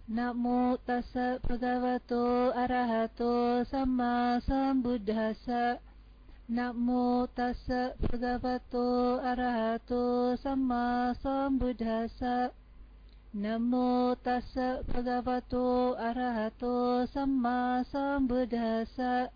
Namo tassa bhagavato arahato samma sambuddhassa. Namo tassa bhagavato arahato samma sambuddhassa. Namo tassa bhagavato arahato samma sambuddhassa.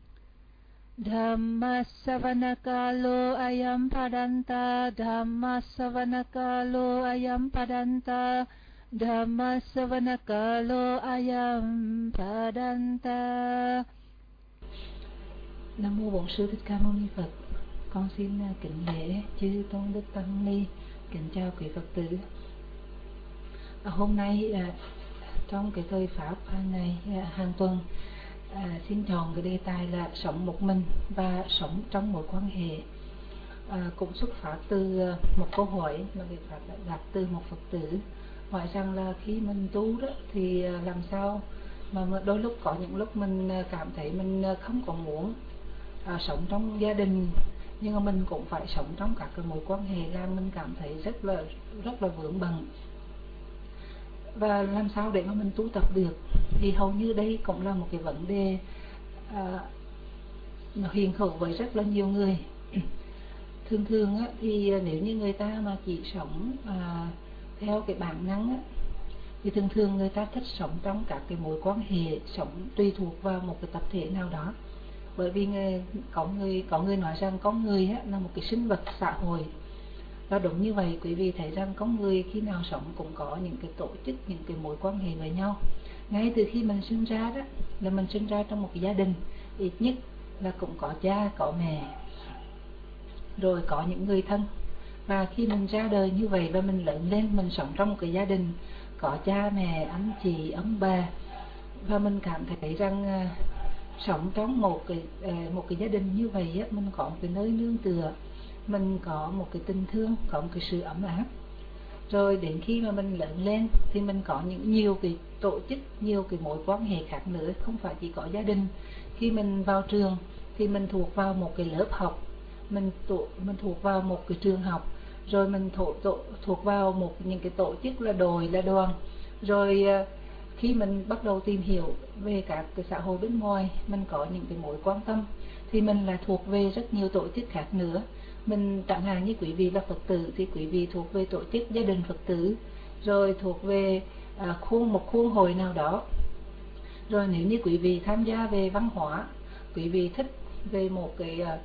Dhammassavana-kalo ayam padanta, Dhammassavana-kalo ayam padanta, Dhammassavana-kalo ayam padanta. Nam mô Bổn Sư Thích Ca Mâu Ni Phật. Con xin kính lễ chư tôn đức tăng ni, kính chào quý Phật tử. Hôm nay trong cái thời pháp ngày hàng tuần, xin chọn cái đề tài là sống một mình và sống trong mối quan hệ. Cũng xuất phát từ một câu hỏi mà vị Pháp đã gặp từ một Phật tử, hỏi rằng là khi mình tu đó thì làm sao mà đôi lúc có những lúc mình cảm thấy mình không có muốn sống trong gia đình, nhưng mà mình cũng phải sống trong các cái mối quan hệ làm mình cảm thấy rất là vướng bận, và làm sao để mà mình tu tập được. Thì hầu như đây cũng là một cái vấn đề hiện hữu với rất là nhiều người. Thường thì nếu như người ta mà chỉ sống theo cái bản năng thì thường người ta thích sống trong các cái mối quan hệ, sống tùy thuộc vào một cái tập thể nào đó. Bởi vì có người nói rằng con người là một cái sinh vật xã hội, và đúng như vậy. Quý vị thấy rằng con người khi nào sống cũng có những cái tổ chức, những cái mối quan hệ với nhau. Ngay từ khi mình sinh ra đó là mình sinh ra trong một cái gia đình, ít nhất là cũng có cha, có mẹ, rồi có những người thân. Và khi mình ra đời như vậy và mình lớn lên, mình sống trong một cái gia đình có cha mẹ, anh chị, ông bà, và mình cảm thấy rằng sống trong một cái gia đình như vậy mình có một cái nơi nương tựa, mình có một cái tình thương, có một cái sự ấm áp. Rồi đến khi mà mình lớn lên thì mình có nhiều cái tổ chức, nhiều cái mối quan hệ khác nữa, không phải chỉ có gia đình. Khi mình vào trường thì mình thuộc vào một cái lớp học, mình thuộc vào một cái trường học, rồi mình thuộc vào những cái tổ chức là đội, là đoàn. Rồi khi mình bắt đầu tìm hiểu về các cái xã hội bên ngoài, mình có những cái mối quan tâm thì mình là thuộc về rất nhiều tổ chức khác nữa. Mình chẳng hạn như quý vị là Phật tử thì quý vị thuộc về tổ chức gia đình Phật tử, rồi thuộc về một khuôn hội nào đó. Rồi nếu như quý vị tham gia về văn hóa, quý vị thích về một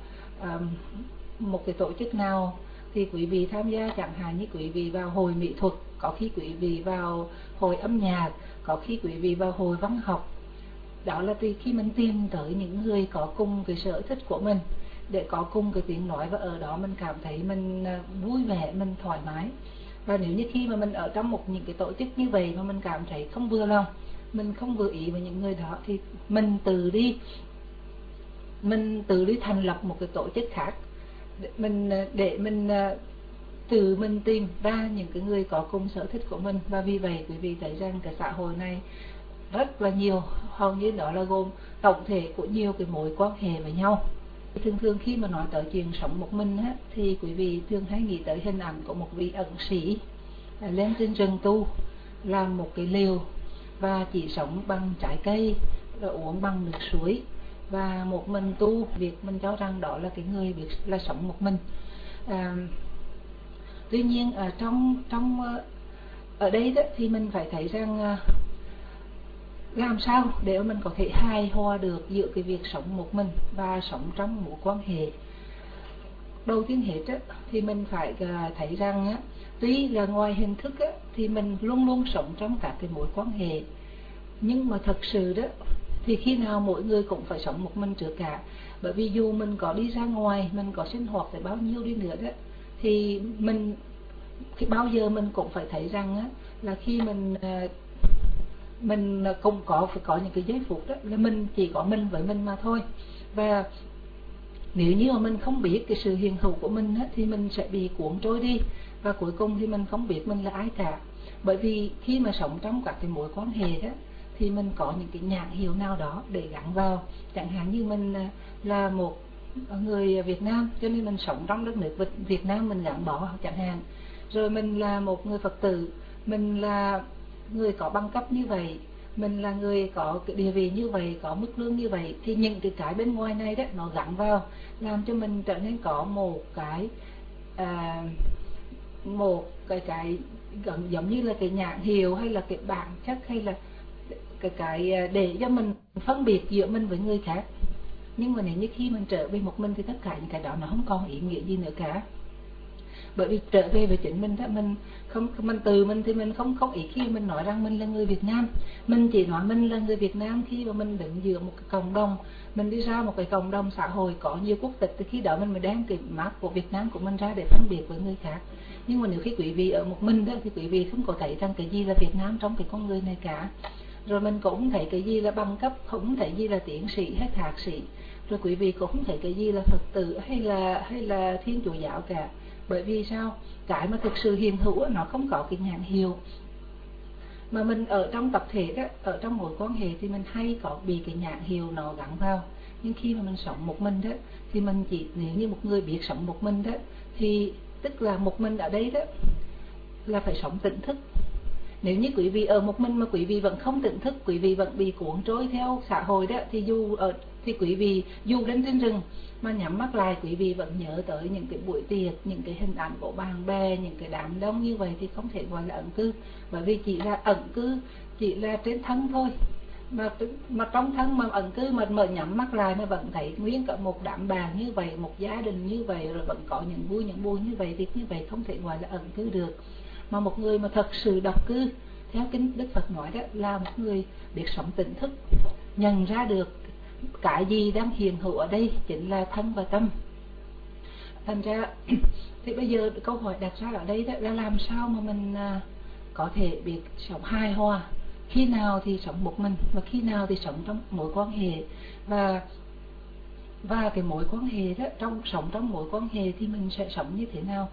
cái tổ chức nào thì quý vị tham gia. Chẳng hạn như quý vị vào hội mỹ thuật, có khi quý vị vào hội âm nhạc, có khi quý vị vào hội văn học. Đó là khi mình tìm tới những người có cùng cái sở thích của mình, để có cùng cái tiếng nói, và ở đó mình cảm thấy mình vui vẻ, mình thoải mái. Và nếu như khi mà mình ở trong những cái tổ chức như vậy mà mình cảm thấy không vừa lòng, mình không vừa ý với những người đó, thì mình tự đi thành lập một cái tổ chức khác, để mình tự mình tìm ra những cái người có cùng sở thích của mình. Và vì vậy quý vị thấy rằng cái xã hội này rất là nhiều, hầu như đó là gồm tổng thể của nhiều cái mối quan hệ với nhau. Thường khi mà nói tới chuyện sống một mình thì quý vị thường hay nghĩ tới hình ảnh của một vị ẩn sĩ lên trên rừng tu, làm một cái lều và chỉ sống bằng trái cây, rồi uống bằng nước suối, và một mình tu. Việc mình cho rằng đó là cái người biết là sống một mình. Tuy nhiên ở đây đó thì mình phải thấy rằng làm sao để mình có thể hài hòa được giữa cái việc sống một mình và sống trong mối quan hệ. Đầu tiên hết thì mình phải thấy rằng tuy là ngoài hình thức thì mình luôn luôn sống trong các cái mối quan hệ, nhưng mà thật sự đó thì khi nào mỗi người cũng phải sống một mình trước cả. Bởi vì dù mình có đi ra ngoài, mình có sinh hoạt tới bao nhiêu đi nữa đó, thì bao giờ mình cũng phải thấy rằng là khi mình cũng phải có những cái giây phút đó là mình chỉ có mình với mình mà thôi. Và nếu như mà mình không biết cái sự hiện hữu của mình thì mình sẽ bị cuốn trôi đi, và cuối cùng thì mình không biết mình là ai cả. Bởi vì khi mà sống trong các cái mối quan hệ đó thì mình có những cái nhãn hiệu nào đó để gắn vào. Chẳng hạn như mình là một người Việt Nam cho nên mình sống trong đất nước Việt Nam, mình gắn bó chẳng hạn. Rồi mình là một người Phật tử, mình là người có bằng cấp như vậy, mình là người có cái địa vị như vậy, có mức lương như vậy, thì những cái bên ngoài này đó nó gắn vào làm cho mình trở nên có một cái gần giống như là cái nhãn hiệu hay là cái bản chất hay là cái để cho mình phân biệt giữa mình với người khác. Nhưng mà nếu như khi mình trở về một mình thì tất cả những cái đó nó không còn ý nghĩa gì nữa cả. Bởi vì trở về với chính mình đó, mình tự mình thì mình không ý khi mình nói rằng mình là người Việt Nam. Mình chỉ nói mình là người Việt Nam khi mà mình đứng giữa một cái cộng đồng, mình đi ra một cái cộng đồng xã hội có nhiều quốc tịch, thì khi đó mình mới đem cái mác của Việt Nam của mình ra để phân biệt với người khác. Nhưng mà nếu khi quý vị ở một mình đó thì quý vị không có thấy rằng cái gì là Việt Nam trong cái con người này cả. Rồi mình cũng không thấy cái gì là bằng cấp, không thấy gì là tiến sĩ hay thạc sĩ. Rồi quý vị cũng không thấy cái gì là Phật tử hay là Thiên Chúa giáo cả. Bởi vì sao? Cái mà thực sự hiện hữu nó không có cái nhãn hiệu. Mà mình ở trong tập thể đó, ở trong mối quan hệ thì mình hay có bị cái nhãn hiệu nó gắn vào. Nhưng khi mà mình sống một mình đó thì mình chỉ, nếu như một người biết sống một mình đó thì tức là một mình ở đây đó là phải sống tỉnh thức. Nếu như quý vị ở một mình mà quý vị vẫn không tỉnh thức, quý vị vẫn bị cuốn trôi theo xã hội đó, thì quý vị dù đến trên rừng mà nhắm mắt lại, quý vị vẫn nhớ tới những cái buổi tiệc, những cái hình ảnh của bạn bè, những cái đám đông như vậy thì không thể gọi là ẩn cư. Bởi vì chỉ là ẩn cư, chỉ là trên thân thôi. Mà trong thân mà ẩn cư mà mở nhắm mắt lại mà vẫn thấy nguyên cả một đám bạn như vậy, một gia đình như vậy, rồi vẫn có những vui những buồn như vậy, thì như vậy không thể gọi là ẩn cư được. Mà một người mà thật sự độc cư, theo kinh Đức Phật nói đó, là một người biết sống tỉnh thức, nhận ra được cái gì đang hiện hữu ở đây chính là thân và tâm. Thành ra thì bây giờ câu hỏi đặt ra ở đây đó là làm sao mà mình có thể biết sống hài hòa, khi nào thì sống một mình và khi nào thì sống trong mối quan hệ. Và cái mối quan hệ đó, sống trong mối quan hệ thì mình sẽ sống như thế nào?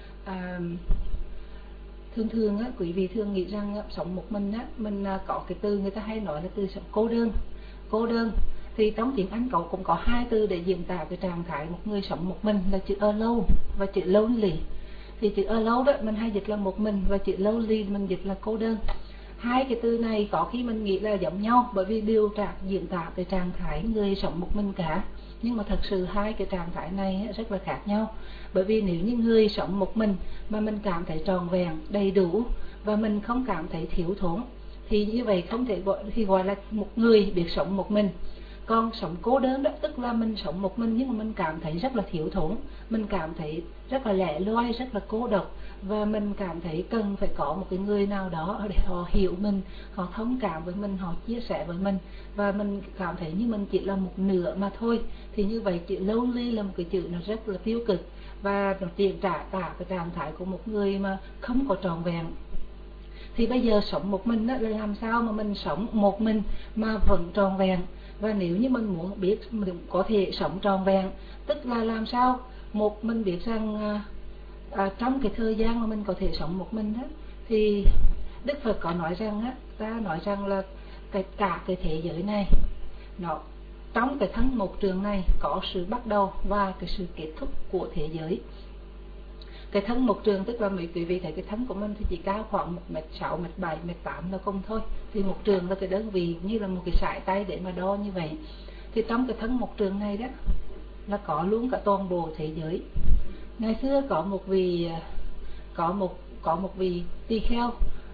Thường á, quý vị thường nghĩ rằng sống một mình á, mình có cái từ người ta hay nói là từ sống cô đơn. Thì trong tiếng Anh cũng có hai từ để diễn tả cái trạng thái một người sống một mình là chữ alone và chữ lonely. Thì chữ alone đó mình hay dịch là một mình, và chữ lonely mình dịch là cô đơn. Hai cái từ này có khi mình nghĩ là giống nhau, bởi vì đều diễn tả cái trạng thái người sống một mình cả. Nhưng mà thật sự hai cái trạng thái này rất là khác nhau. Bởi vì nếu như người sống một mình mà mình cảm thấy tròn vẹn, đầy đủ và mình không cảm thấy thiếu thốn, thì như vậy không thể gọi là một người biết sống một mình. Còn sống cô đơn đó tức là mình sống một mình nhưng mà mình cảm thấy rất là thiếu thốn, mình cảm thấy rất là lẻ loi, rất là cô độc, và mình cảm thấy cần phải có một cái người nào đó để họ hiểu mình, họ thông cảm với mình, họ chia sẻ với mình, và mình cảm thấy như mình chỉ là một nửa mà thôi. Thì như vậy chữ lonely là một cái chữ nó rất là tiêu cực, và nó diễn tả cả cái trạng thái của một người mà không có trọn vẹn. Thì bây giờ sống một mình đó là làm sao mà mình sống một mình mà vẫn trọn vẹn. Và nếu như mình muốn biết mình có thể sống trọn vẹn, tức là làm sao mình biết rằng trong cái thời gian mà mình có thể sống một mình đó, thì Đức Phật có nói rằng ta nói rằng là cả cái thế giới này nó trong cái thân một trường này có sự bắt đầu và cái sự kết thúc của thế giới. Cái thân một trường tức là mấy quý vị thấy cái thân của mình thì chỉ cao khoảng 1m6, 1m7, 1m8 là không thôi. Thì một trường là cái đơn vị như là một cái sải tay để mà đo như vậy. Thì trong cái thân một trường này đó là có luôn cả toàn bộ thế giới. Ngày xưa có một vị tỳ kheo,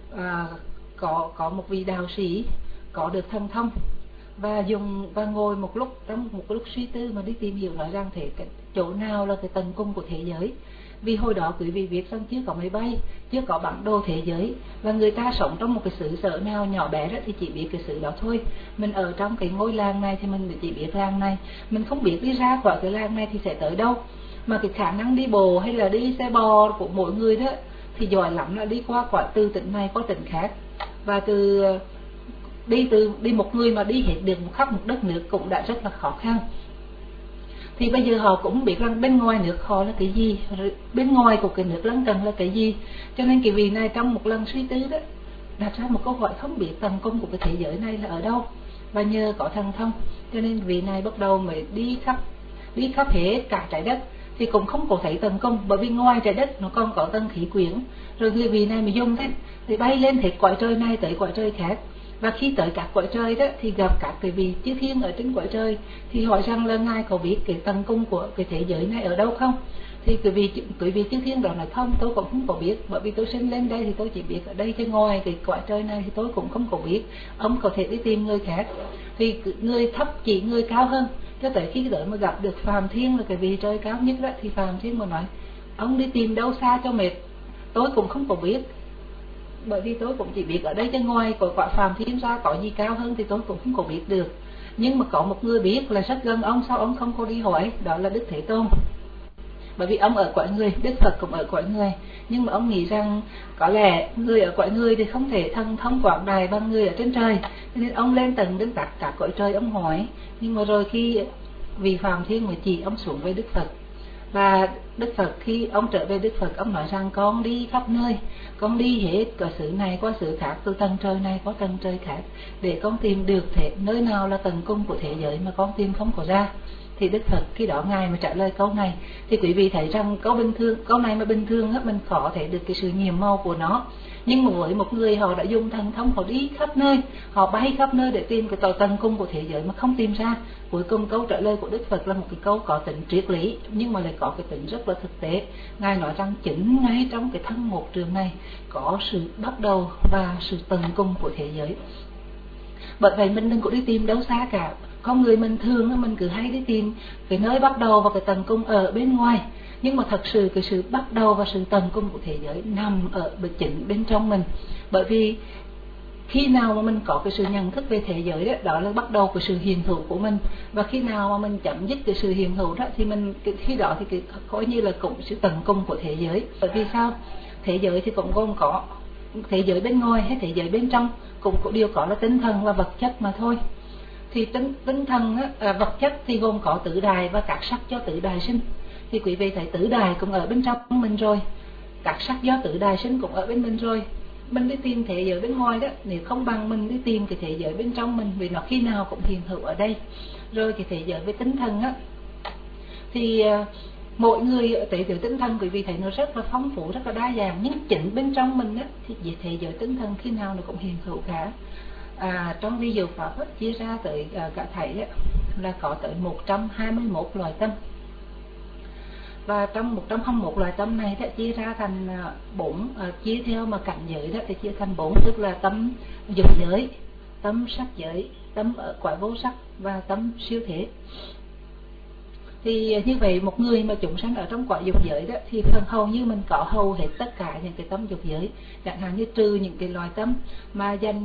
có một vị đạo sĩ có được thần thông và ngồi một lúc trong một lúc suy tư mà đi tìm hiểu, nói rằng cái chỗ nào là cái tận cùng của thế giới. Vì hồi đó quý vị biết rằng chưa có máy bay, chưa có bản đồ thế giới, và người ta sống trong một cái xứ sở nào nhỏ bé đó thì chỉ biết cái xứ đó thôi. Mình ở trong cái ngôi làng này thì mình chỉ biết làng này, mình không biết đi ra khỏi cái làng này thì sẽ tới đâu. Mà cái khả năng đi bộ hay là đi xe bò của mỗi người đó thì giỏi lắm là đi qua từ tỉnh này qua tỉnh khác, và đi một người mà đi hết được khắp một đất nước cũng đã rất là khó khăn. Thì bây giờ họ cũng biết rằng bên ngoài nước họ là cái gì, bên ngoài của cái nước lân cận là cái gì. Cho nên cái vị này trong một lần suy tư đó đặt ra một câu hỏi không biết tận cùng của cái thế giới này là ở đâu. Và nhờ có thần thông cho nên vị này bắt đầu mới đi khắp hết cả trái đất. thì cũng không có thấy tầng cung, bởi vì ngoài trái đất nó còn có tầng khí quyển. Rồi người vị này mà dùng thế thì bay lên hết cõi trời này tới cõi trời khác, và khi tới các cõi trời đó thì gặp các cái vị chư thiên ở trên cõi trời, thì hỏi rằng là ngài có biết cái tầng cung của cái thế giới này ở đâu không? Thì quý vị chư thiên đó nói không, tôi cũng không có biết, bởi vì tôi sinh lên đây thì tôi chỉ biết ở đây, chứ ngoài cái cõi trời này thì tôi cũng không có biết. Ông có thể đi tìm người khác, thì người thấp chỉ người cao hơn, cho tới khi tới mà gặp được Phàm Thiên là cái vị trời cao nhất đó, thì Phàm Thiên mà nói ông đi tìm đâu xa cho mệt, tôi cũng không có biết, bởi vì tôi cũng chỉ biết ở đây, chứ ngoài của quả Phàm Thiên ra có gì cao hơn thì tôi cũng không có biết được. Nhưng mà có một người biết là rất gần ông, sao ông không có đi hỏi? Đó là Đức Thế Tôn. Bởi vì ông ở cõi người, Đức Phật cũng ở cõi người, nhưng mà ông nghĩ rằng có lẽ người ở cõi người thì không thể thần thông quảng đại bằng người ở trên trời, nên ông lên tầng đến cả cõi trời ông hỏi. Nhưng mà rồi khi vì Phàm Thiên mới chỉ ông xuống với Đức Phật, và Đức Phật khi ông trở về Đức Phật, ông nói rằng con đi khắp nơi, con đi hết cả xứ này qua xứ khác, từ tầng trời này qua tầng trời khác, để con tìm được nơi nào là tầng cung của thế giới mà con tìm không có ra. Thì Đức Phật khi đó ngài mà trả lời câu này, thì quý vị thấy rằng câu này mà bình thường á, mình khó thể được cái sự nhiệm màu của nó. Nhưng mà với một người họ đã dùng thần thông, họ đi khắp nơi, họ bay khắp nơi để tìm cái tầng cung của thế giới mà không tìm ra. Cuối cùng câu trả lời của Đức Phật là một cái câu có tính triết lý, nhưng mà lại có cái tính rất là thực tế. Ngài nói rằng chính ngay trong cái thân một trường này có sự bắt đầu và sự tầng cung của thế giới. Bởi vậy mình đừng có đi tìm đâu xa cả. Con người mình thường mình cứ hay đi tìm cái nơi bắt đầu và cái tầng cung ở bên ngoài, nhưng mà thật sự cái sự bắt đầu và sự tầng cung của thế giới nằm ở chính bên trong mình. Bởi vì khi nào mà mình có cái sự nhận thức về thế giới đó, đó là bắt đầu của sự hiện hữu của mình, và khi nào mà mình chấm dứt cái sự hiện hữu đó thì mình khi đó thì coi như là cũng sự tầng cung của thế giới. Bởi vì sao? Thế giới thì cũng gồm có thế giới bên ngoài hay thế giới bên trong, cũng đều có là tinh thần và vật chất mà thôi. Thì tinh thần vật chất thì gồm có tứ đại và các sắc do tứ đại sinh. Thì quý vị thấy tứ đại cũng ở bên trong mình rồi, các sắc do tứ đại sinh cũng ở bên mình rồi. Mình đi tìm thế giới bên ngoài đó, nếu không bằng mình đi tìm cái thế giới bên trong mình, vì nó khi nào cũng hiện hữu ở đây. Rồi cái thế giới về tinh thần á, thì mỗi người thế giới tinh thần quý vị thấy nó rất là phong phú, rất là đa dạng, nhưng chính bên trong mình á thì thế giới tinh thần khi nào nó cũng hiện hữu cả. Trong vi diệu pháp chia ra tới cả thảy là có tới 121 loài tâm, và trong 121 loài tâm này đã chia ra thành 4, chia theo mà cảnh giới đó thì chia thành 4, tức là tâm dục giới, tâm sắc giới, tâm ở cõi vô sắc và tâm siêu thế. Thì như vậy một người mà chúng sanh ở trong cõi dục giới đó thì phần hầu như mình có hầu hết tất cả những cái tâm dục giới, chẳng hạn như trừ những cái loài tâm mà dành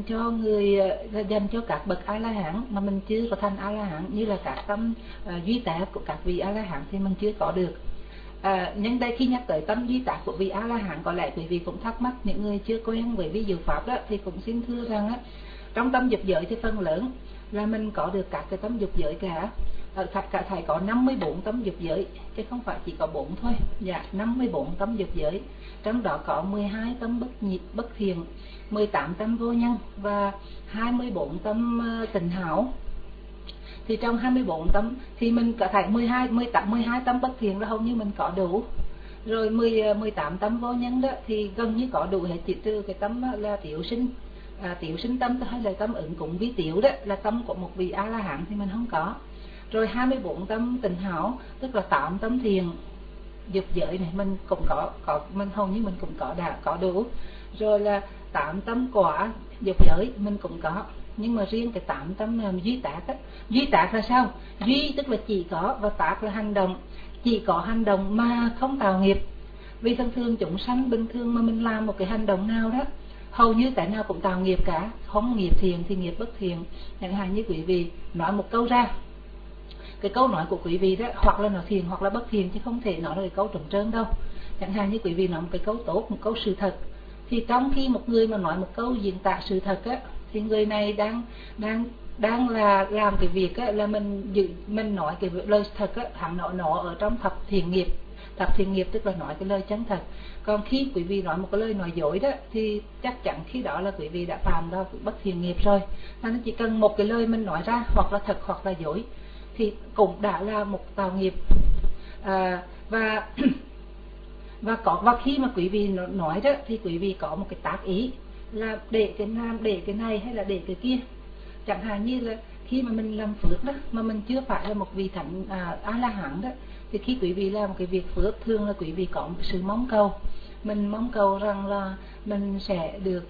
cho các bậc A La Hán mà mình chưa có thành A La Hán, như là các tâm duy tác của các vị A La Hán thì mình chưa có được. Nhưng đây khi nhắc tới tâm duy tác của vị A La Hán, có lẽ quý vị cũng thắc mắc, những người chưa quen với vi diệu pháp đó thì cũng xin thưa rằng trong tâm dục giới thì phần lớn là mình có được các cái tâm dục giới cả. Cả thầy có 54 tâm dục giới, chứ không phải chỉ có 4 thôi. Dạ, 54 tâm dục giới. Trong đó có 12 tâm bất thiện, 18 tâm vô nhân và 24 tâm tịnh hảo. Thì trong 24 tâm thì mình cả thầy 12 tâm bất thiện là hầu như mình có đủ. Rồi 18 tâm vô nhân đó thì gần như có đủ hết, chỉ trừ cái tâm là tiểu sinh tâm hay là tâm ứng cúng vi tiểu đó, là tâm của một vị A La Hán thì mình không có. Rồi 24 tâm tịnh hảo, tức là 8 tâm thiền dục giới này mình cũng có mình hầu như mình cũng có đủ. Rồi là 8 tâm quả dục giới mình cũng có. Nhưng mà riêng cái 8 tâm duy tác á, duy tác là sao? Duy tức là chỉ có, và tác là hành động. Chỉ có hành động mà không tạo nghiệp. Vì thông thường chúng sanh bình thường mà mình làm một cái hành động nào đó, hầu như tại nào cũng tạo nghiệp cả, không nghiệp thiện thì nghiệp bất thiện. Chẳng hạn như quý vị nói một câu ra, cái câu nói của quý vị đó hoặc là nó thiện hoặc là bất thiện, chứ không thể nói là cái câu trống trơn đâu. Chẳng hạn như quý vị nói một cái câu tốt, một câu sự thật, thì trong khi một người mà nói một câu diễn tả sự thật á, thì người này đang là làm cái việc á, là mình nói cái lời thật á, hắn nó ở trong thập thiện nghiệp. Thập thiện nghiệp tức là nói cái lời chân thật. Còn khi quý vị nói một cái lời nói dối đó thì chắc chắn khi đó là quý vị đã phạm vào bất thiện nghiệp rồi. Nên chỉ cần một cái lời mình nói ra hoặc là thật hoặc là dối thì cũng đã là một tạo nghiệp. Và và khi mà quý vị nói đó thì quý vị có một cái tác ý là để cái nam, để cái này hay là để cái kia. Chẳng hạn như là khi mà mình làm phước đó mà mình chưa phải là một vị thánh A La Hán đó, thì khi quý vị làm cái việc phước thường là quý vị có một sự mong cầu, mình mong cầu rằng là mình sẽ được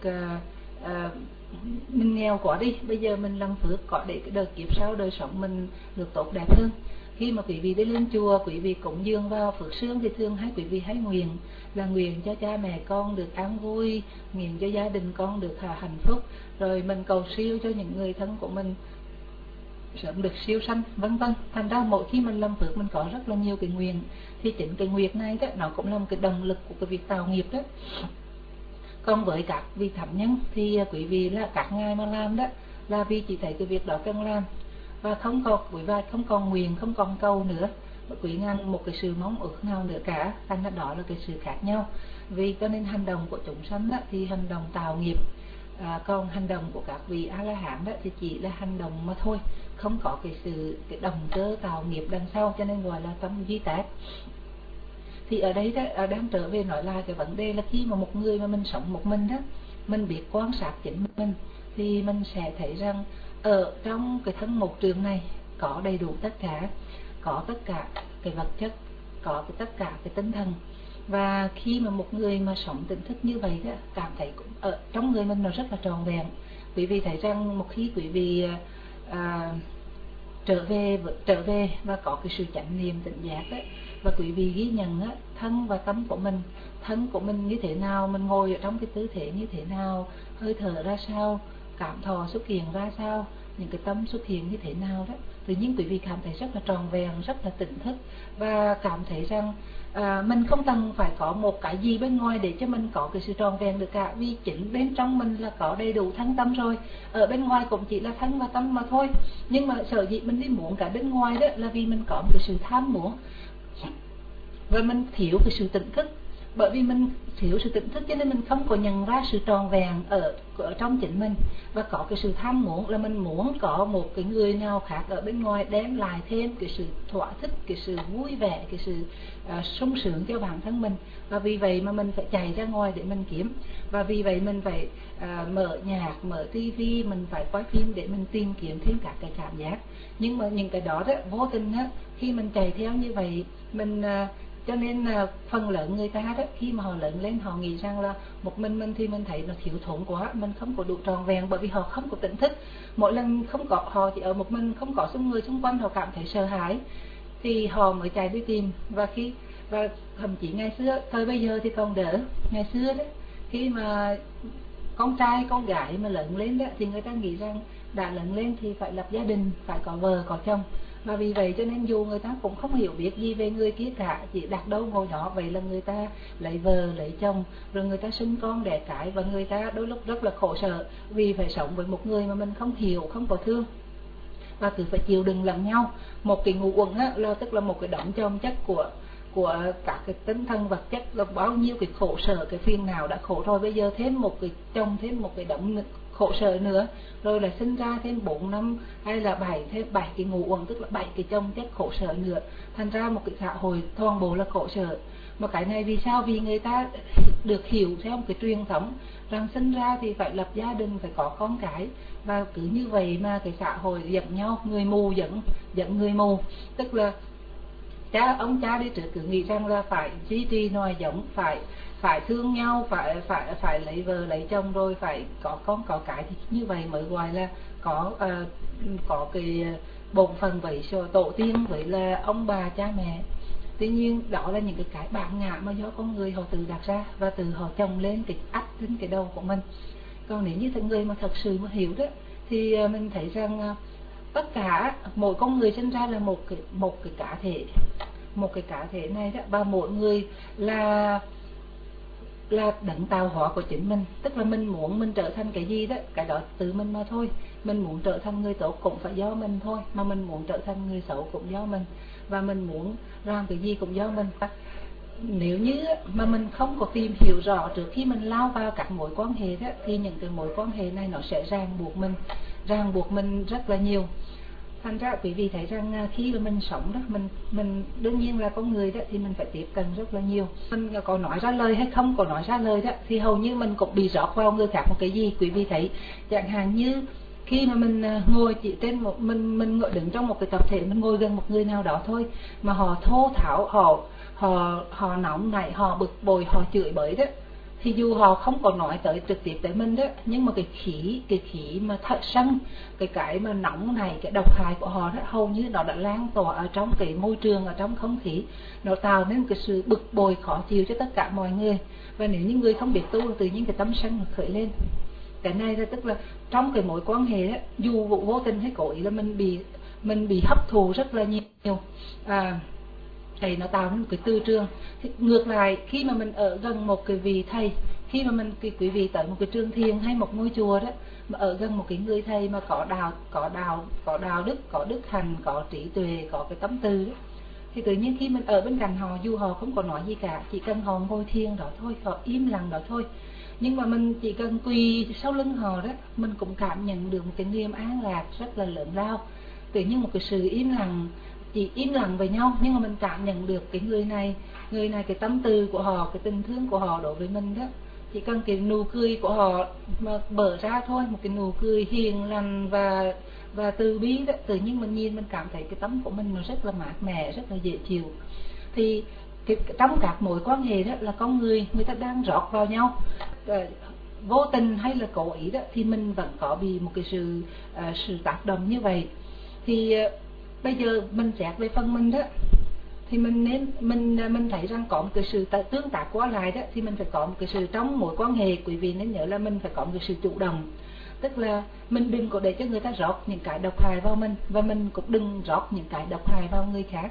mình nghèo quá đi, bây giờ mình làm phước có để cái đời kiếp sau đời sống mình được tốt đẹp hơn. Khi mà quý vị đi lên chùa, quý vị cúng dường vào phước sương thì thường quý vị hãy nguyện là nguyện cho cha mẹ con được an vui, nguyện cho gia đình con được hạnh phúc, rồi mình cầu siêu cho những người thân của mình sớm được siêu sanh, vân vân. Thành ra mỗi khi mình làm phước mình có rất là nhiều cái nguyện, thì chính cái nguyện này đó nó cũng là một cái động lực của cái việc tạo nghiệp đó. Còn với các vị thánh nhân thì quý vị là các ngài mà làm đó là vì chỉ thấy cái việc đó cần làm, và không còn quý vị không còn nguyện, không còn cầu nữa, quý ngăn một cái sự mong ước nào nữa cả. Thành ra đó là cái sự khác nhau. Vì cho nên hành động của chúng sanh đó thì hành động tạo nghiệp, còn hành động của các vị A La Hán đó thì chỉ là hành động mà thôi, không có cái động cơ tạo nghiệp đằng sau, cho nên gọi là tâm duy tác. Thì ở đây đó đang trở về nói lại cái vấn đề là khi mà một người mà mình sống một mình đó, mình biết quan sát chính mình, thì mình sẽ thấy rằng ở trong cái thân một trường này có đầy đủ tất cả, có tất cả cái vật chất, có tất cả cái tinh thần. Và khi mà một người mà sống tỉnh thức như vậy đó, cảm thấy cũng ở trong người mình nó rất là tròn vẹn. Quý vị thấy rằng một khi quý vị trở về và có cái sự chánh niệm tỉnh giác ấy, và quý vị ghi nhận á, thân và tâm của mình, thân của mình như thế nào, mình ngồi ở trong cái tư thế như thế nào, hơi thở ra sao, cảm thọ xuất hiện ra sao, những cái tâm xuất hiện như thế nào đó, tự nhiên quý vị cảm thấy rất là tròn vẹn, rất là tỉnh thức, và cảm thấy rằng mình không cần phải có một cái gì bên ngoài để cho mình có cái sự tròn vẹn được cả, vì chính bên trong mình là có đầy đủ thân tâm rồi, ở bên ngoài cũng chỉ là thân và tâm mà thôi. Nhưng mà sở dĩ mình đi muốn cả bên ngoài đó là vì mình có một cái sự tham muốn, và mình thiếu cái sự tỉnh thức. Bởi vì mình thiếu sự tỉnh thức cho nên mình không có nhận ra sự tròn vẹn ở trong chính mình, và có cái sự tham muốn là mình muốn có một cái người nào khác ở bên ngoài đem lại thêm cái sự thỏa thích, cái sự vui vẻ, cái sự sung sướng cho bản thân mình. Và vì vậy mà mình phải chạy ra ngoài để mình kiếm, và vì vậy mình phải mở nhạc, mở tivi, mình phải quay phim để mình tìm kiếm thêm các cái cảm giác. Nhưng mà những cái đó đó vô tình á, khi mình chạy theo như vậy mình cho nên là phần lớn người ta đó, khi mà họ lớn lên họ nghĩ rằng là một mình thì mình thấy nó thiếu thốn quá, mình không có đủ tròn vẹn, bởi vì họ không có tỉnh thức. Mỗi lần không có, họ chỉ ở một mình, không có người xung quanh, họ cảm thấy sợ hãi thì họ mới chạy đi tìm. Và thậm chí ngày xưa, thời bây giờ thì còn đỡ, ngày xưa đấy, khi mà con trai con gái mà lớn lên đó thì người ta nghĩ rằng đã lớn lên thì phải lập gia đình, phải có vợ có chồng. Và vì vậy cho nên dù người ta cũng không hiểu biết gì về người kia cả, chỉ đặt đâu ngồi đó, vậy là người ta lấy vợ lấy chồng, rồi người ta sinh con đẻ cái, và người ta đôi lúc rất là khổ sở vì phải sống với một người mà mình không hiểu, không có thương, và cứ phải chịu đựng lẫn nhau. Một cái ngũ uẩn á, là tức là một cái đống chồng chất của các cái tinh thần vật chất, là bao nhiêu cái khổ sở, cái phiền nào đã khổ rồi, bây giờ thêm một cái chồng, thêm một cái đống khổ sở nữa, rồi là sinh ra thêm 4 năm hay là 7 cái ngũ uẩn, tức là 7 cái chồng chất khổ sở nữa. Thành ra một cái xã hội toàn bộ là khổ sở. Mà cái này vì sao? Vì người ta được hiểu theo một cái truyền thống rằng sinh ra thì phải lập gia đình, phải có con cái, và cứ như vậy mà cái xã hội dẫn nhau, người mù dẫn người mù. Tức là ông cha đi trước cứ nghĩ rằng là phải duy trì nòi giống, phải thương nhau, phải lấy vợ lấy chồng, rồi phải có con có cái, thì như vậy mới gọi là có cái bổn phận với tổ tiên, với là ông bà cha mẹ. Tuy nhiên đó là những cái bản ngã mà do con người họ tự đặt ra, và tự họ chồng lên cái ách trên cái đầu của mình. Còn nếu như những người mà thật sự mà hiểu đó thì mình thấy rằng tất cả mỗi con người sinh ra là một cái cá thể, một cái cá thể này đó, và mỗi người là đấng tạo hóa của chính mình. Tức là mình muốn mình trở thành cái gì đó, cái đó từ mình mà thôi. Mình muốn trở thành người tốt cũng phải do mình thôi, mà mình muốn trở thành người xấu cũng do mình, và mình muốn làm cái gì cũng do mình. Nếu như mà mình không có tìm hiểu rõ trước khi mình lao vào các mối quan hệ đó, thì những cái mối quan hệ này nó sẽ ràng buộc mình rất là nhiều. Thành ra quý vị thấy rằng khi mà mình sống đó, mình đương nhiên là con người đó thì mình phải tiếp cận rất là nhiều. Mình có nói ra lời hay không có nói ra lời đó thì hầu như mình cũng bị rót vào người khác một cái gì. Quý vị thấy chẳng hạn như khi mà mình ngồi chỉ trên một mình ngồi đứng trong một cái tập thể, mình ngồi gần một người nào đó thôi mà họ thô tháo, họ nóng nảy, họ bực bội, họ chửi bới đó, thì dù họ không có nói tới trực tiếp tới mình đó, nhưng mà cái khí mà thật sân, cái mà nóng này, cái độc hại của họ đó, hầu như nó đã lan tỏa ở trong cái môi trường, ở trong không khí, nó tạo nên cái sự bực bội khó chịu cho tất cả mọi người. Và nếu như người không biết tu, tự nhiên cái tâm sân nó khởi lên. Cái này là tức là trong cái mối quan hệ đó, dù vô tình hay cố ý là mình bị hấp thụ rất là nhiều. Thầy nó tạo nên một cái tư trường. Thì ngược lại, khi mà mình ở gần một cái vị thầy, khi mà quý vị tới một cái trường thiền hay một ngôi chùa đó, mà ở gần một cái người thầy mà có đạo đức, có đức hành, có trí tuệ, có cái tâm tư đó, thì tự nhiên khi mình ở bên cạnh họ, dù họ không có nói gì cả, chỉ cần họ ngồi thiền đó thôi, họ im lặng đó thôi, nhưng mà mình chỉ cần quỳ sau lưng họ đó, mình cũng cảm nhận được một cái niềm an lạc rất là lớn lao. Tự nhiên một cái sự im lặng, chỉ im lặng với nhau, nhưng mà mình cảm nhận được cái người này cái tâm tư của họ, cái tình thương của họ đối với mình đó. Chỉ cần cái nụ cười của họ mà bở ra thôi, một cái nụ cười hiền lành và từ bi đó, tự nhiên mình nhìn mình cảm thấy cái tấm của mình nó rất là mát mẻ, rất là dễ chịu. Thì trong các mối quan hệ đó là con người ta đang rót vào nhau, vô tình hay là cố ý đó, thì mình vẫn có bị một cái sự tác động như vậy. Thì bây giờ mình xét về phần mình đó, thì mình thấy rằng có một cái sự tương tác qua lại đó, thì mình phải có một cái sự trong mối quan hệ. Quý vị nên nhớ là mình phải có một cái sự chủ động, tức là mình đừng có để cho người ta rót những cái độc hại vào mình, và mình cũng đừng rót những cái độc hại vào người khác.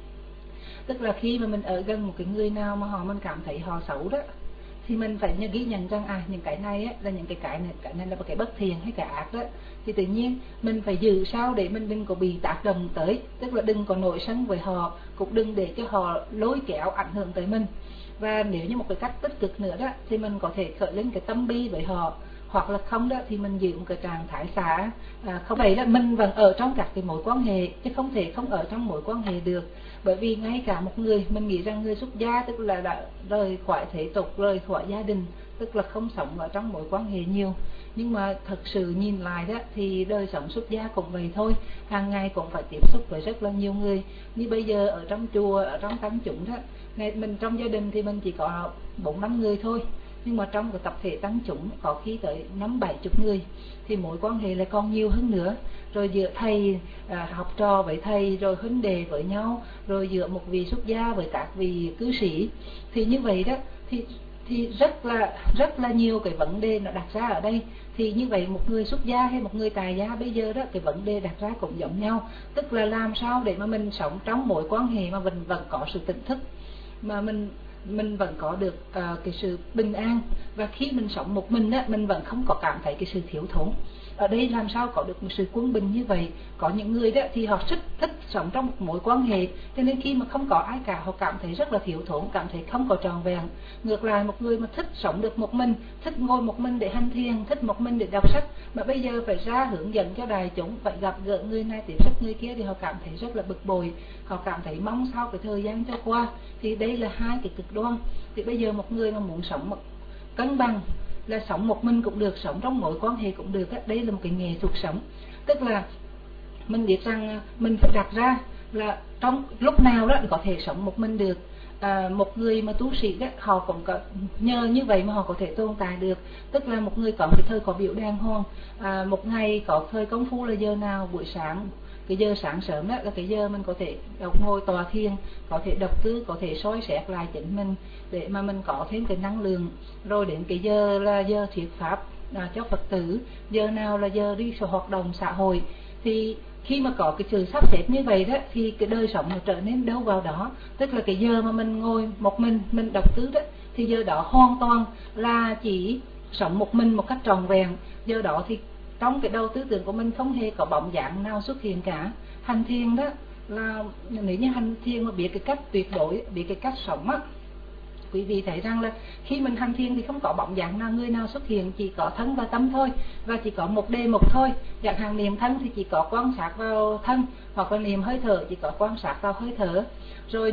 Tức là khi mà mình ở gần một cái người nào mà mình cảm thấy họ xấu đó, thì mình phải ghi nhận rằng những cái này á, là những cái này là một cái bất thiện hay cái ác đó, thì tự nhiên mình phải giữ sao để mình đừng có bị tác động tới, tức là đừng có nổi sân với họ, cũng đừng để cho họ lôi kéo ảnh hưởng tới mình. Và nếu như một cái cách tích cực nữa đó, thì mình có thể khởi lên cái tâm bi với họ, hoặc là không đó thì mình giữ một cái trạng thái xả. Không vậy là mình vẫn ở trong các cái mối quan hệ, chứ không thể không ở trong mối quan hệ được. Bởi vì ngay cả một người, mình nghĩ rằng người xuất gia tức là đã rời khỏi thế tục, rời khỏi gia đình, tức là không sống ở trong mối quan hệ nhiều. Nhưng mà thật sự nhìn lại đó thì đời sống xuất gia cũng vậy thôi, hàng ngày cũng phải tiếp xúc với rất là nhiều người. Như bây giờ ở trong chùa, ở trong tăng chúng đó, mình trong gia đình thì mình chỉ có 4-5 người thôi, nhưng mà trong cái tập thể tăng chúng có khi tới 50-70 người, thì mối quan hệ lại còn nhiều hơn nữa. Rồi giữa thầy học trò với thầy, rồi huynh đệ với nhau, rồi giữa một vị xuất gia với các vị cư sĩ, thì như vậy đó thì rất là nhiều cái vấn đề nó đặt ra ở đây. Thì như vậy một người xuất gia hay một người tại gia bây giờ đó, cái vấn đề đặt ra cũng giống nhau, tức là làm sao để mà mình sống trong mối quan hệ mà mình vẫn có sự tỉnh thức, mà mình vẫn có được cái sự bình an. Và khi mình sống một mình á, mình vẫn không có cảm thấy cái sự thiếu thốn. Ở đây làm sao có được một sự quân bình như vậy? Có những người đó thì họ rất thích sống trong một mối quan hệ, cho nên khi mà không có ai cả, họ cảm thấy rất là thiếu thốn, cảm thấy không có trọn vẹn. Ngược lại, một người mà thích sống được một mình, thích ngồi một mình để hành thiền, thích một mình để đọc sách, mà bây giờ phải ra hướng dẫn cho đại chúng, phải gặp gỡ người này, tiếp xúc người kia, thì họ cảm thấy rất là bực bội, họ cảm thấy mong sao cái thời gian cho qua. Thì đây là hai cái cực đoan. Thì bây giờ một người mà muốn sống cân bằng, là sống một mình cũng được, sống trong mối quan hệ cũng được, đây là một cái nghệ thuật sống. Tức là mình biết rằng mình phải đặt ra là trong lúc nào đó có thể sống một mình được. Một người mà tu sĩ đó, họ cũng có nhờ như vậy mà họ có thể tồn tại được. Tức là một người có cái thời có biểu đàng hoàng, một ngày có thời công phu là giờ nào, buổi sáng, cái giờ sáng sớm đó là cái giờ mình có thể ngồi tòa thiền, có thể đọc thư, có thể soi xét lại chính mình để mà mình có thêm cái năng lượng. Rồi đến cái giờ là giờ thuyết pháp cho Phật tử, giờ nào là giờ đi hoạt động xã hội. Thì khi mà có cái sự sắp xếp như vậy đó, thì cái đời sống nó trở nên đâu vào đó. Tức là cái giờ mà mình ngồi một mình đọc thư đó, thì giờ đó hoàn toàn là chỉ sống một mình một cách trọn vẹn. Giờ đó thì trong cái đầu tư tưởng của mình không hề có bóng dáng nào xuất hiện cả. Hành thiền đó là, nếu như hành thiền mà biết cái cách tuyệt đối, biết cái cách sống á, quý vị thấy rằng là khi mình hành thiền thì không có bóng dáng nào, người nào xuất hiện, chỉ có thân và tâm thôi, và chỉ có một đề mục thôi. Chẳng hạn niệm thân thì chỉ có quan sát vào thân, hoặc là niệm hơi thở chỉ có quan sát vào hơi thở. Rồi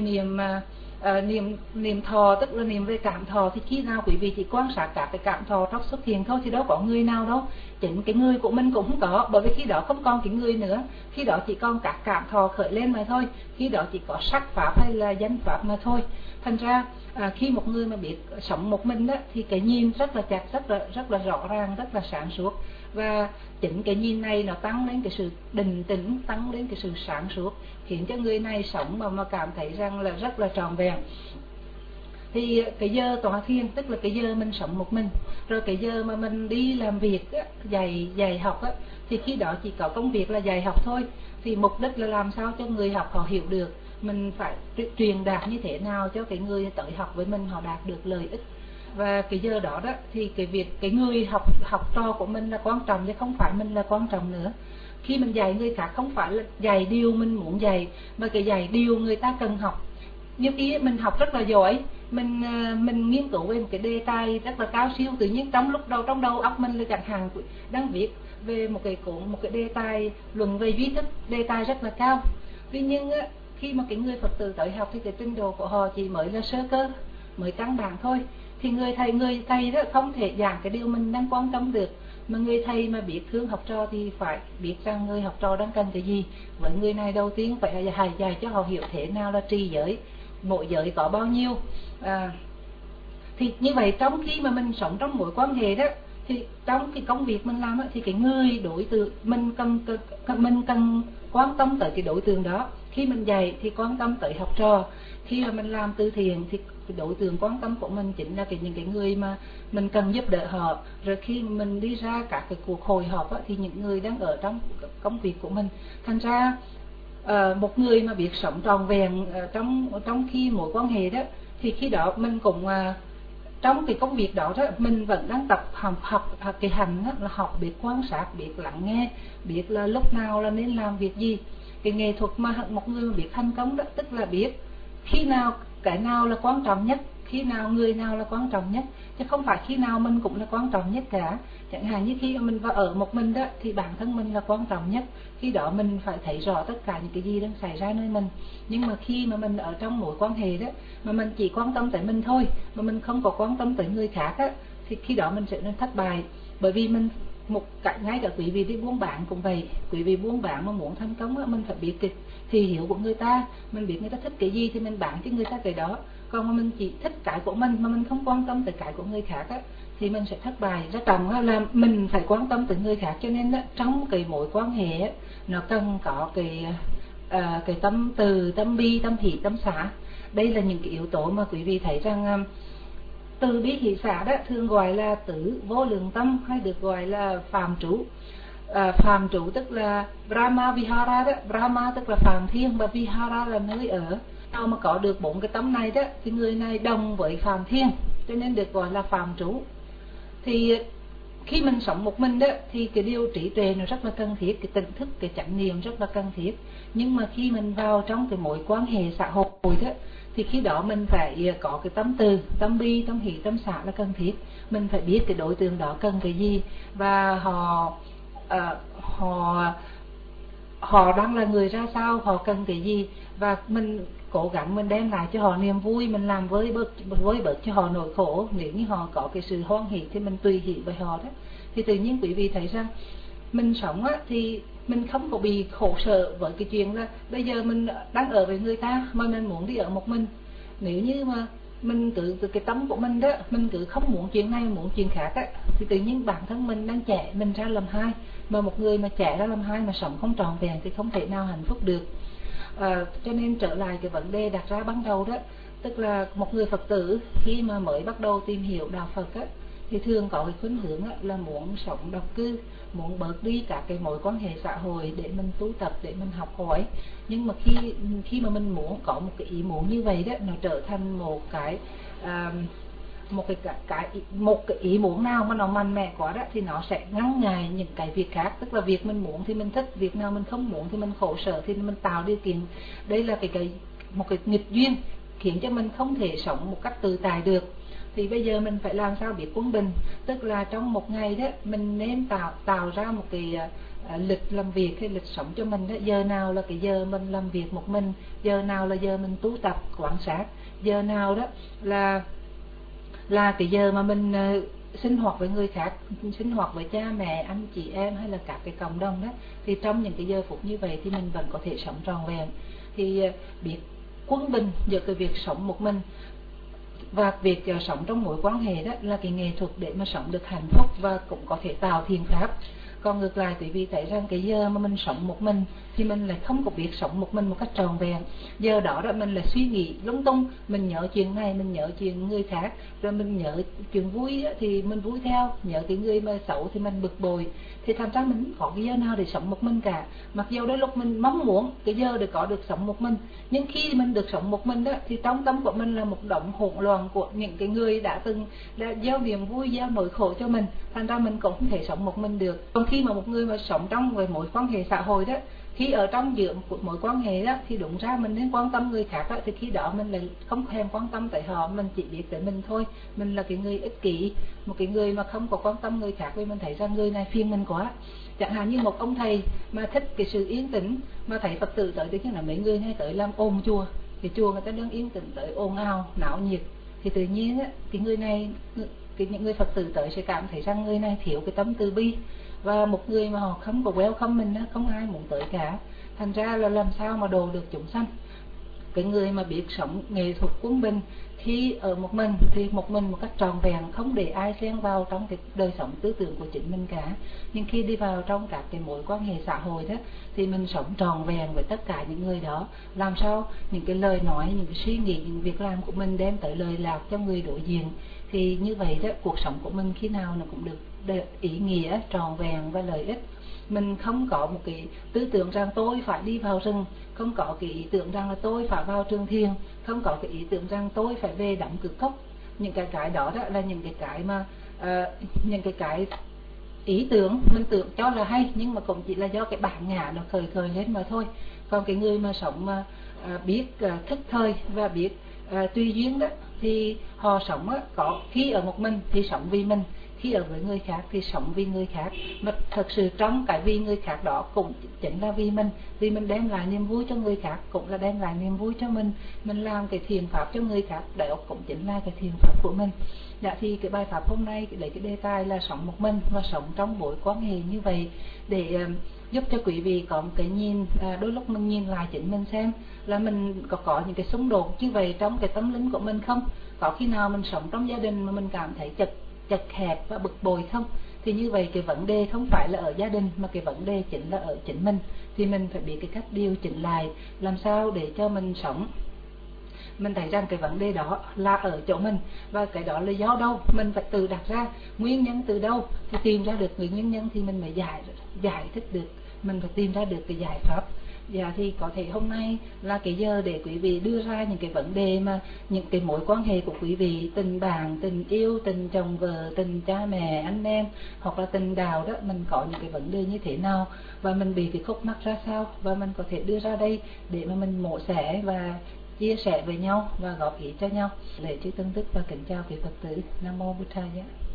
niệm thọ tức là niệm về cảm thọ, thì khi nào quý vị chỉ quan sát cả cái cảm thọ trong xuất hiện thôi, thì đâu có người nào đâu. Chính cái người của mình cũng không có, bởi vì khi đó không còn cái người nữa, khi đó chỉ còn các cảm thọ khởi lên mà thôi, khi đó chỉ có sắc pháp hay là danh pháp mà thôi. Thành ra khi một người mà biết sống một mình đó, thì cái nhìn rất là chặt, rất là rõ ràng, rất là sáng suốt. Và chính cái nhìn này nó tăng đến cái sự định tĩnh, tăng đến cái sự sáng suốt, khiến cho người này sống mà cảm thấy rằng là rất là trọn vẹn. Thì cái giờ tọa thiền tức là cái giờ mình sống một mình. Rồi cái giờ mà mình đi làm việc á, dạy học á, thì khi đó chỉ có công việc là dạy học thôi. Thì mục đích là làm sao cho người học họ hiểu được, mình phải truyền đạt như thế nào cho cái người tới học với mình họ đạt được lợi ích. Và cái giờ đó đó thì cái người học trò của mình là quan trọng, chứ không phải mình là quan trọng nữa. Khi mình dạy người khác không phải là dạy điều mình muốn dạy, mà cái dạy điều người ta cần học. Như khi mình học rất là giỏi, mình nghiên cứu về một cái đề tài rất là cao siêu, tự nhiên trong đầu óc mình là chẳng hạn đang viết về một cái đề tài luận về duy thức, đề tài rất là cao. Tuy nhiên khi mà cái người Phật tử tới học thì cái trình độ của họ chỉ mới là sơ cơ, mới căn bản thôi. Thì người thầy đó không thể giảng cái điều mình đang quan tâm được. Mà người thầy mà biết thương học trò thì phải biết rằng người học trò đang cần cái gì. Với người này đầu tiên phải dạy cho họ hiểu thế nào là trì giới, mỗi giới có bao nhiêu. Thì như vậy trong khi mà mình sống trong mối quan hệ đó, thì trong cái công việc mình làm đó, thì cái người đối tượng mình cần quan tâm tới cái đối tượng đó. Khi mình dạy thì quan tâm tới học trò. Khi mà mình làm từ thiện thì cái đối tượng quan tâm của mình chính là những cái người mà mình cần giúp đỡ họ. Rồi khi mình đi ra các cái cuộc hội họp đó, thì những người đang ở trong công việc của mình. Thành ra một người mà biết sống trọn vẹn trong khi mối quan hệ đó, thì khi đó mình cũng trong cái công việc đó mình vẫn đang tập học cái hành đó, là học biết quan sát, biết lắng nghe, biết là lúc nào là nên làm việc gì. Cái nghệ thuật mà một người mà biết thành công đó, tức là biết khi nào cái nào là quan trọng nhất, khi nào người nào là quan trọng nhất, chứ không phải khi nào mình cũng là quan trọng nhất cả. Chẳng hạn như khi mà mình vào ở một mình đó, thì bản thân mình là quan trọng nhất, khi đó mình phải thấy rõ tất cả những cái gì đang xảy ra nơi mình. Nhưng mà khi mà mình ở trong mối quan hệ đó, mà mình chỉ quan tâm tới mình thôi, mà mình không có quan tâm tới người khác á, thì khi đó mình sẽ nên thất bại. Bởi vì mình ngay cả quý vị đi buôn bán cũng vậy. Quý vị buôn bán mà muốn thành công á, mình phải biết cái thị hiếu của người ta, mình biết người ta thích cái gì thì mình bán cho người ta cái đó. Còn mà mình chỉ thích cái của mình mà mình không quan tâm tới cái của người khác á, thì mình sẽ thất bại. Rất trọng là mình phải quan tâm tới người khác. Cho nên đó, trong cái mối quan hệ á, nó cần có cái tâm từ, tâm bi, tâm hỷ, tâm xả. Đây là những cái yếu tố mà quý vị thấy rằng từ bi hỷ xả đó thường gọi là tứ vô lượng tâm, hay được gọi là phàm trú. Phàm trú tức là Brahma Vihara đó. Brahma tức là phàm thiên, và Vihara là nơi ở. Nào mà có được 4 cái tấm này đó, thì người này đồng với phàm thiên, cho nên được gọi là phàm trú. Thì khi mình sống một mình đó, thì cái điều trí tuệ nó rất là cần thiết, cái tỉnh thức, cái chánh niệm rất là cần thiết. Nhưng mà khi mình vào trong cái mối quan hệ xã hội đó, thì khi đó mình phải có cái tâm từ, tâm bi, tâm hỷ, tâm xả là cần thiết. Mình phải biết cái đối tượng đó cần cái gì, và họ đang là người ra sao, họ cần cái gì, và mình cố gắng mình đem lại cho họ niềm vui, mình làm với bớt cho họ nỗi khổ. Nếu như họ có cái sự hoan hỷ thì mình tùy hỷ với họ đó. Thì tự nhiên quý vị thấy rằng mình sống á, thì mình không có bị khổ sở với cái chuyện là bây giờ mình đang ở với người ta mà mình muốn đi ở một mình. Nếu như mà mình từ cái tâm của mình đó, mình cứ không muốn chuyện này, muốn chuyện khác á, thì tự nhiên bản thân mình đang chạy mình ra làm hai. Mà một người mà chạy ra làm hai mà sống không trọn vẹn thì không thể nào hạnh phúc được. Cho nên trở lại cái vấn đề đặt ra ban đầu đó, tức là một người Phật tử khi mà mới bắt đầu tìm hiểu đạo Phật á, thì thường có cái khuynh hướng á, là muốn sống độc cư, muốn bớt đi các cái mối quan hệ xã hội để mình tu tập, để mình học hỏi. Nhưng mà khi mà mình muốn có một cái ý muốn như vậy đó, nó trở thành một cái ý muốn nào mà nó mạnh mẽ quá đó, thì nó sẽ ngăn ngại những cái việc khác. Tức là việc mình muốn thì mình thích, việc nào mình không muốn thì mình khổ sở, thì mình tạo điều kiện. Đây là một cái nghịch duyên khiến cho mình không thể sống một cách tự tại được. Thì bây giờ mình phải làm sao biết quân bình, tức là trong một ngày đó mình nên tạo ra một cái lịch làm việc hay lịch sống cho mình đó. Giờ nào là cái giờ mình làm việc một mình, giờ nào là giờ mình tu tập quan sát, giờ nào đó là cái giờ mà mình sinh hoạt với người khác, sinh hoạt với cha mẹ, anh chị em hay là các cái cộng đồng đó. Thì trong những cái giờ phút như vậy thì mình vẫn có thể sống trọn vẹn. Thì biết quân bình giữa cái việc sống một mình và việc sống trong mối quan hệ đó là cái nghệ thuật để mà sống được hạnh phúc và cũng có thể tạo thiện pháp. Còn ngược lại, quý vị thấy rằng cái giờ mà mình sống một mình thì mình lại không có biết sống một mình một cách trọn vẹn. Giờ đó đó mình lại suy nghĩ lung tung, mình nhớ chuyện này, mình nhớ chuyện người khác, rồi mình nhớ chuyện vui thì mình vui theo, nhớ cái người mà xấu thì mình bực bội. Thì thành ra mình không có cái giờ nào để sống một mình cả. Mặc dù đôi lúc mình mong muốn cái giờ để có được sống một mình, nhưng khi mình được sống một mình đó thì trong tâm của mình là một đống hỗn loạn của những cái người đã từng gieo niềm vui, gieo nỗi khổ cho mình. Thành ra mình cũng không thể sống một mình được. Còn khi mà một người mà sống trong với mối quan hệ xã hội đó, khi ở trong giữa một mối quan hệ đó thì đúng ra mình nên quan tâm người khác đó, thì khi đó mình lại không thèm quan tâm tới họ, mình chỉ biết tới mình thôi. Mình là cái người ích kỷ, một cái người mà không có quan tâm người khác, vì mình thấy rằng người này phiền mình quá. Chẳng hạn như một ông thầy mà thích cái sự yên tĩnh, mà thấy Phật tử tới thì là mấy người hay tới làm ồn chùa, cái chùa người ta đang yên tĩnh tới ồn ào náo nhiệt, thì tự nhiên á cái người này, những người Phật tử tới sẽ cảm thấy rằng người này thiếu cái tâm từ bi. Và một người mà họ không có welcome mình á, không ai muốn tới cả. Thành ra là làm sao mà độ được chúng sanh. Cái người mà biết sống nghệ thuật quân bình khi ở một mình thì một mình một cách trọn vẹn, không để ai xen vào trong cái đời sống tư tưởng của chính mình cả. Nhưng khi đi vào trong các cái mối quan hệ xã hội đó thì mình sống trọn vẹn với tất cả những người đó. Làm sao những cái lời nói, những cái suy nghĩ, những việc làm của mình đem tới lời lạc cho người đối diện. Thì như vậy đó, cuộc sống của mình khi nào nó cũng được ý nghĩa, trọn vẹn và lợi ích. Mình không có một cái tư tưởng rằng tôi phải đi vào rừng, không có cái ý tưởng rằng là tôi phải vào trường thiền, không có cái ý tưởng rằng tôi phải về đóng cửa cốc. Những cái đó đó là những cái mà những cái ý tưởng mình tưởng cho là hay, nhưng mà cũng chỉ là do cái bản ngã nó khởi lên mà thôi. Còn cái người mà sống mà biết thức thời và biết tùy duyên đó thì họ sống có khi ở một mình thì sống vì mình, khi ở với người khác thì sống vì người khác. Mà thật sự trong cái vì người khác đó cũng chính là vì mình đem lại niềm vui cho người khác cũng là đem lại niềm vui cho mình làm cái thiền pháp cho người khác, đó cũng chính là cái thiền pháp của mình. Dạ, thì cái bài pháp hôm nay lấy cái đề tài là sống một mình và sống trong mối quan hệ như vậy, để giúp cho quý vị có một cái nhìn, đôi lúc mình nhìn lại chính mình xem là mình có những cái xung đột như vậy trong cái tâm linh của mình không. Có khi nào mình sống trong gia đình mà mình cảm thấy chật hẹp và bực bội không? Thì như vậy cái vấn đề không phải là ở gia đình mà cái vấn đề chính là ở chính mình. Thì mình phải biết cái cách điều chỉnh lại làm sao để cho mình sống. Mình thấy rằng cái vấn đề đó là ở chỗ mình, và cái đó là do đâu mình phải tự đặt ra nguyên nhân từ đâu, thì tìm ra được người nguyên nhân thì mình mới giải thích được, mình phải tìm ra được cái giải pháp. Dạ, thì có thể hôm nay là cái giờ để quý vị đưa ra những cái vấn đề mà những cái mối quan hệ của quý vị, tình bạn, tình yêu, tình chồng vợ, tình cha mẹ, anh em, hoặc là tình đạo đó, mình có những cái vấn đề như thế nào và mình bị cái khúc mắc ra sao, và mình có thể đưa ra đây để mà mình mổ xẻ và chia sẻ với nhau và góp ý cho nhau. Lễ chư Tân Đức và kính chào quý Phật tử. Nam mô Bụt Thầy.